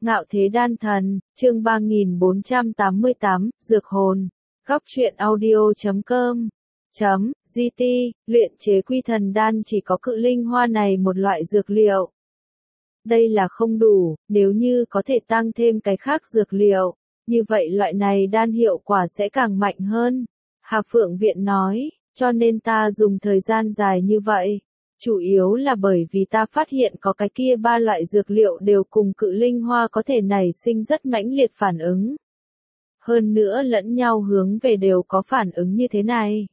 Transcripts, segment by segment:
Ngạo Thế Đan Thần, chương 3488, Dược Hồn. Góc truyện audio.com GT, luyện chế quy thần đan chỉ có cự linh hoa này một loại dược liệu. Đây là không đủ, nếu như có thể tăng thêm cái khác dược liệu, như vậy loại này đan hiệu quả sẽ càng mạnh hơn. Hà Phượng Viện nói, cho nên ta dùng thời gian dài như vậy. Chủ yếu là bởi vì ta phát hiện có cái kia ba loại dược liệu đều cùng cự linh hoa có thể nảy sinh rất mãnh liệt phản ứng. Hơn nữa lẫn nhau hướng về đều có phản ứng như thế này.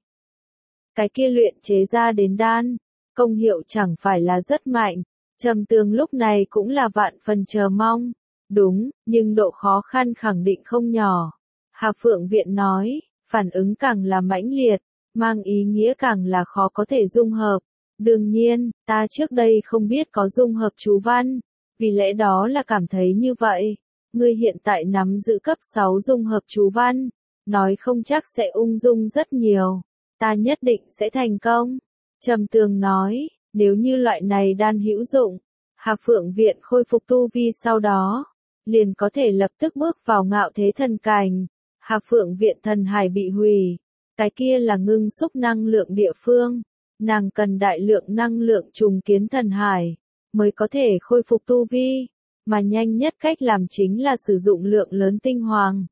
Cái kia luyện chế ra đến đan, công hiệu chẳng phải là rất mạnh. Trầm Tường lúc này cũng là vạn phần chờ mong. Đúng, nhưng độ khó khăn khẳng định không nhỏ. Hà Phượng Viện nói, phản ứng càng là mãnh liệt, mang ý nghĩa càng là khó có thể dung hợp. Đương nhiên, ta trước đây không biết có dung hợp chú văn, vì lẽ đó là cảm thấy như vậy. Ngươi hiện tại nắm giữ cấp 6 dung hợp chú văn, nói không chắc sẽ ung dung rất nhiều. Ta nhất định sẽ thành công. Trầm Tường nói, nếu như loại này đan hữu dụng, Hà Phượng Viện khôi phục tu vi sau đó, liền có thể lập tức bước vào ngạo thế thần cảnh. Hà Phượng Viện thần hải bị hủy, cái kia là ngưng xúc năng lượng địa phương. Nàng cần đại lượng năng lượng trùng kiến thần hải, mới có thể khôi phục tu vi, mà nhanh nhất cách làm chính là sử dụng lượng lớn tinh hoàng.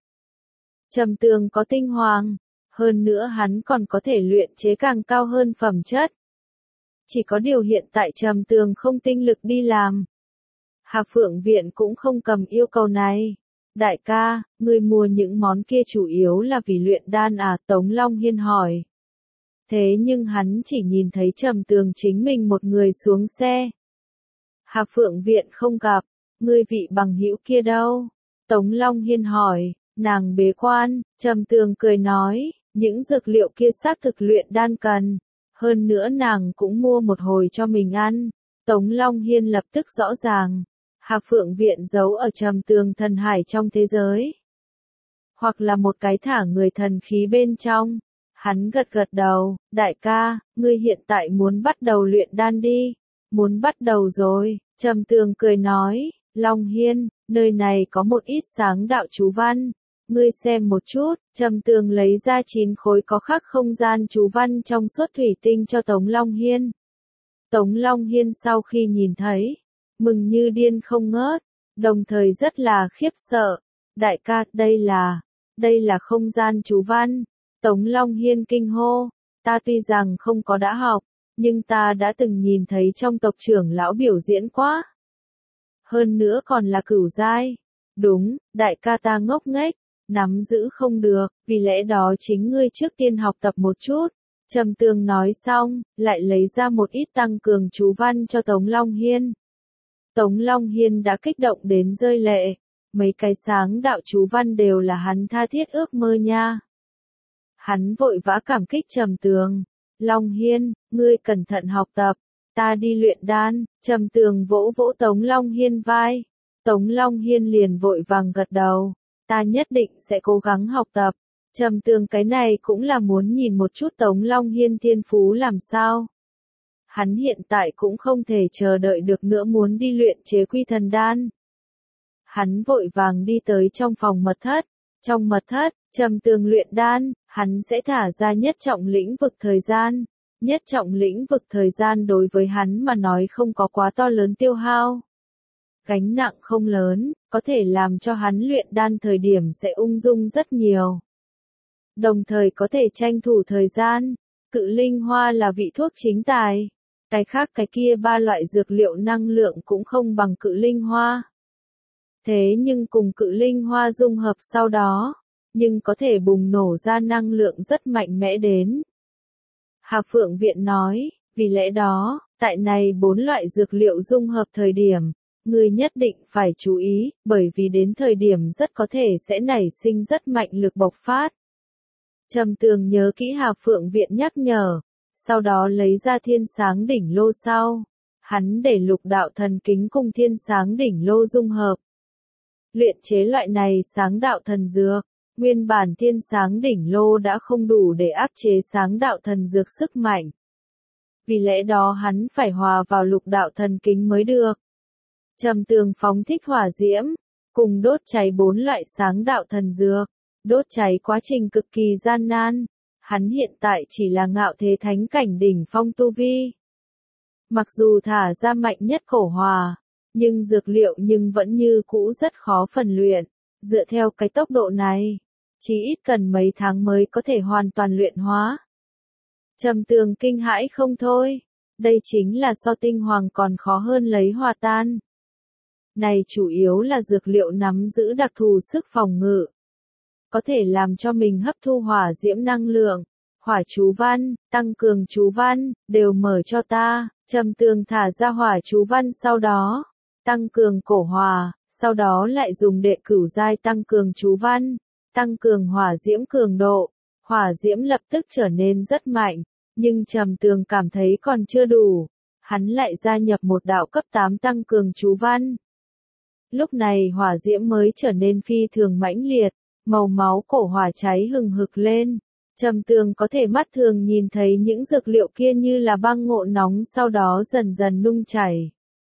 Trầm Tường có tinh hoàng, hơn nữa hắn còn có thể luyện chế càng cao hơn phẩm chất. Chỉ có điều hiện tại Trầm Tường không tinh lực đi làm. Hà Phượng Viện cũng không cầm yêu cầu này. Đại ca, ngươi mua những món kia chủ yếu là vì luyện đan à? Tống Long Hiên hỏi. Thế nhưng hắn chỉ nhìn thấy Trầm Tường chính mình một người xuống xe. Hà Phượng Viện không gặp, ngươi vị bằng hữu kia đâu? Tống Long Hiên hỏi, nàng bế quan. Trầm Tường cười nói, những dược liệu kia xác thực luyện đan cần, hơn nữa nàng cũng mua một hồi cho mình ăn. Tống Long Hiên lập tức rõ ràng, Hà Phượng Viện giấu ở Trầm Tường thần hải trong thế giới, hoặc là một cái thả người thần khí bên trong. Hắn gật gật đầu, đại ca, ngươi hiện tại muốn bắt đầu luyện đan đi. Muốn bắt đầu rồi. Trầm Tường cười nói, Long Hiên, nơi này có một ít sáng đạo chú văn. Ngươi xem một chút. Trầm Tường lấy ra 9 khối có khắc không gian chú văn trong suốt thủy tinh cho Tống Long Hiên. Tống Long Hiên sau khi nhìn thấy, mừng như điên không ngớt, đồng thời rất là khiếp sợ. Đại ca, đây là không gian chú văn. Tống Long Hiên kinh hô, ta tuy rằng không có đã học, nhưng ta đã từng nhìn thấy trong tộc trưởng lão biểu diễn quá. Hơn nữa còn là cửu giai. Đúng, đại ca ta ngốc nghếch, nắm giữ không được, vì lẽ đó chính ngươi trước tiên học tập một chút. Trầm Tường nói xong, lại lấy ra một ít tăng cường chú văn cho Tống Long Hiên. Tống Long Hiên đã kích động đến rơi lệ, mấy cái sáng đạo chú văn đều là hắn tha thiết ước mơ nha. Hắn vội vã cảm kích Trầm Tường. Long Hiên, ngươi cẩn thận học tập, ta đi luyện đan. Trầm Tường vỗ vỗ Tống Long Hiên vai. Tống Long Hiên liền vội vàng gật đầu, ta nhất định sẽ cố gắng học tập. Trầm Tường cái này cũng là muốn nhìn một chút Tống Long Hiên thiên phú làm sao. Hắn hiện tại cũng không thể chờ đợi được nữa, muốn đi luyện chế quy thần đan. Hắn vội vàng đi tới trong phòng mật thất. Trong mật thất, Trầm Tường luyện đan, hắn sẽ thả ra nhất trọng lĩnh vực thời gian. Nhất trọng lĩnh vực thời gian đối với hắn mà nói không có quá to lớn tiêu hao. Gánh nặng không lớn, có thể làm cho hắn luyện đan thời điểm sẽ ung dung rất nhiều. Đồng thời có thể tranh thủ thời gian. Cự linh hoa là vị thuốc chính tài. Cái khác cái kia ba loại dược liệu năng lượng cũng không bằng cự linh hoa. Thế nhưng cùng cự linh hoa dung hợp sau đó, nhưng có thể bùng nổ ra năng lượng rất mạnh mẽ đến. Hà Phượng Viện nói, vì lẽ đó, tại này 4 loại dược liệu dung hợp thời điểm, ngươi nhất định phải chú ý, bởi vì đến thời điểm rất có thể sẽ nảy sinh rất mạnh lực bộc phát. Trầm Tường nhớ kỹ Hà Phượng Viện nhắc nhở, sau đó lấy ra thiên sáng đỉnh lô sau. Hắn để lục đạo thần kính cùng thiên sáng đỉnh lô dung hợp. Luyện chế loại này sáng đạo thần dược, nguyên bản thiên sáng đỉnh lô đã không đủ để áp chế sáng đạo thần dược sức mạnh. Vì lẽ đó hắn phải hòa vào lục đạo thần kính mới được. Trầm Tường phóng thích hỏa diễm, cùng đốt cháy 4 loại sáng đạo thần dược. Đốt cháy quá trình cực kỳ gian nan. Hắn hiện tại chỉ là ngạo thế thánh cảnh đỉnh phong tu vi. Mặc dù thả ra mạnh nhất cổ hỏa, nhưng dược liệu vẫn như cũ rất khó phần luyện. Dựa theo cái tốc độ này, chỉ ít cần mấy tháng mới có thể hoàn toàn luyện hóa. Trầm Tường kinh hãi không thôi. Đây chính là so tinh hoàng còn khó hơn lấy hòa tan. Này chủ yếu là dược liệu nắm giữ đặc thù sức phòng ngự. Có thể làm cho mình hấp thu hỏa diễm năng lượng. Hỏa chú văn, tăng cường chú văn, đều mở cho ta. Trầm Tường thả ra hỏa chú văn sau đó. Tăng cường cổ hỏa, sau đó lại dùng đệ cửu giai tăng cường chú văn. Tăng cường hỏa diễm cường độ. Hỏa diễm lập tức trở nên rất mạnh. Nhưng Trầm Tường cảm thấy còn chưa đủ. Hắn lại gia nhập một đạo cấp 8 tăng cường chú văn. Lúc này hỏa diễm mới trở nên phi thường mãnh liệt. Màu máu cổ hỏa cháy hừng hực lên. Trầm Tường có thể mắt thường nhìn thấy những dược liệu kia như là băng ngộ nóng sau đó dần dần nung chảy.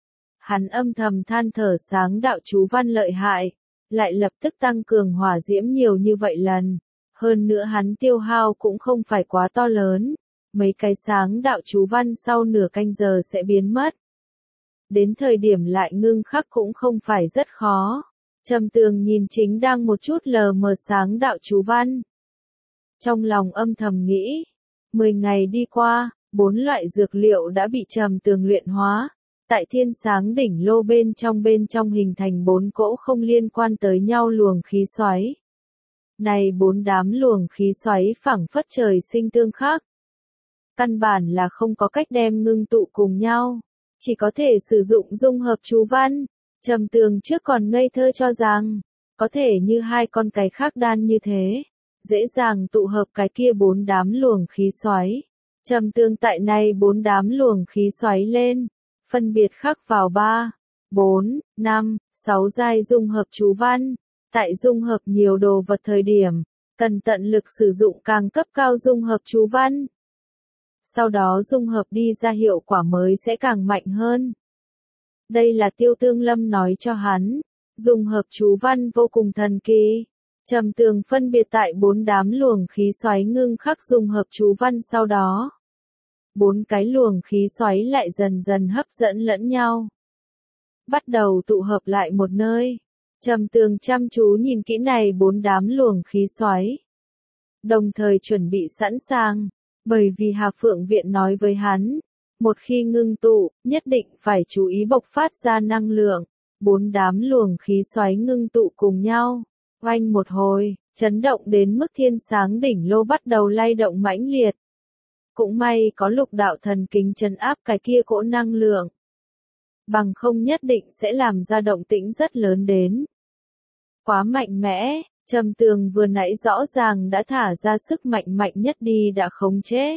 Hắn âm thầm than thở sáng đạo chú văn lợi hại. Lại lập tức tăng cường hỏa diễm nhiều như vậy lần. Hơn nữa hắn tiêu hao cũng không phải quá to lớn. Mấy cái sáng đạo chú văn sau nửa canh giờ sẽ biến mất. Đến thời điểm lại ngưng khắc cũng không phải rất khó. Trầm Tường nhìn chính đang một chút lờ mờ sáng đạo chú văn. Trong lòng âm thầm nghĩ, 10 ngày đi qua, 4 loại dược liệu đã bị Trầm Tường luyện hóa. Tại thiên sáng đỉnh lô bên trong hình thành 4 cỗ không liên quan tới nhau luồng khí xoáy. Này 4 đám luồng khí xoáy phảng phất trời sinh tương khắc. Căn bản là không có cách đem ngưng tụ cùng nhau. Chỉ có thể sử dụng dung hợp chú văn. Trầm Tường trước còn ngây thơ cho rằng, có thể như hai con cái khác đan như thế. Dễ dàng tụ hợp cái kia 4 đám luồng khí xoáy. Trầm Tường tại này 4 đám luồng khí xoáy lên. Phân biệt khắc vào 3, 4, 5, 6 giai dung hợp chú văn. Tại dung hợp nhiều đồ vật thời điểm, cần tận lực sử dụng càng cấp cao dung hợp chú văn. Sau đó dung hợp đi ra hiệu quả mới sẽ càng mạnh hơn. Đây là Tiêu Tương Lâm nói cho hắn. Dung hợp chú văn vô cùng thần kỳ. Trầm Tường phân biệt tại 4 đám luồng khí xoáy ngưng khắc dung hợp chú văn sau đó. 4 cái luồng khí xoáy lại dần dần hấp dẫn lẫn nhau. Bắt đầu tụ hợp lại một nơi. Trầm Tường chăm chú nhìn kỹ này 4 đám luồng khí xoáy. Đồng thời chuẩn bị sẵn sàng. Bởi vì Hà Phượng Viện nói với hắn, một khi ngưng tụ, nhất định phải chú ý bộc phát ra năng lượng. 4 đám luồng khí xoáy ngưng tụ cùng nhau. Oanh một hồi, chấn động đến mức thiên sáng đỉnh lô bắt đầu lay động mãnh liệt. Cũng may có lục đạo thần kính trấn áp cái kia cỗ năng lượng. Bằng không nhất định sẽ làm ra động tĩnh rất lớn đến. Quá mạnh mẽ, Trầm Tường vừa nãy rõ ràng đã thả ra sức mạnh mạnh nhất đi đã khống chế.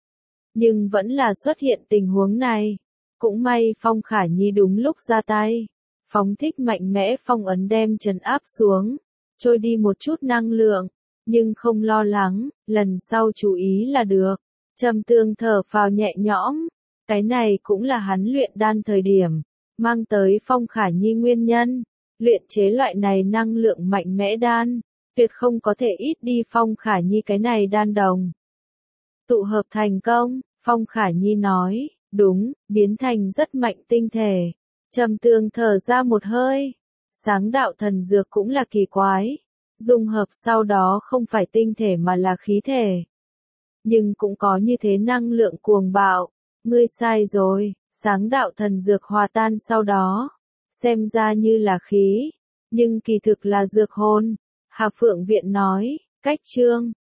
Nhưng vẫn là xuất hiện tình huống này. Cũng may Phong Khả Nhi đúng lúc ra tay. Phóng thích mạnh mẽ phong ấn đem trấn áp xuống. Trôi đi một chút năng lượng. Nhưng không lo lắng, lần sau chú ý là được. Trầm Tường thở phào nhẹ nhõm. Cái này cũng là hắn luyện đan thời điểm. Mang tới Phong Khả Nhi nguyên nhân. Luyện chế loại này năng lượng mạnh mẽ đan. Tuyệt không có thể ít đi Phong Khả Nhi cái này đan đồng. Tụ hợp thành công, Phong Khả Nhi nói, đúng, biến thành rất mạnh tinh thể. Trầm Tường thở ra một hơi. Sáng đạo thần dược cũng là kỳ quái. Dung hợp sau đó không phải tinh thể mà là khí thể. Nhưng cũng có như thế năng lượng cuồng bạo. Ngươi sai rồi, sáng đạo thần dược hòa tan sau đó. Xem ra như là khí. Nhưng kỳ thực là dược hồn. Hà Phượng Viện nói, cách chương.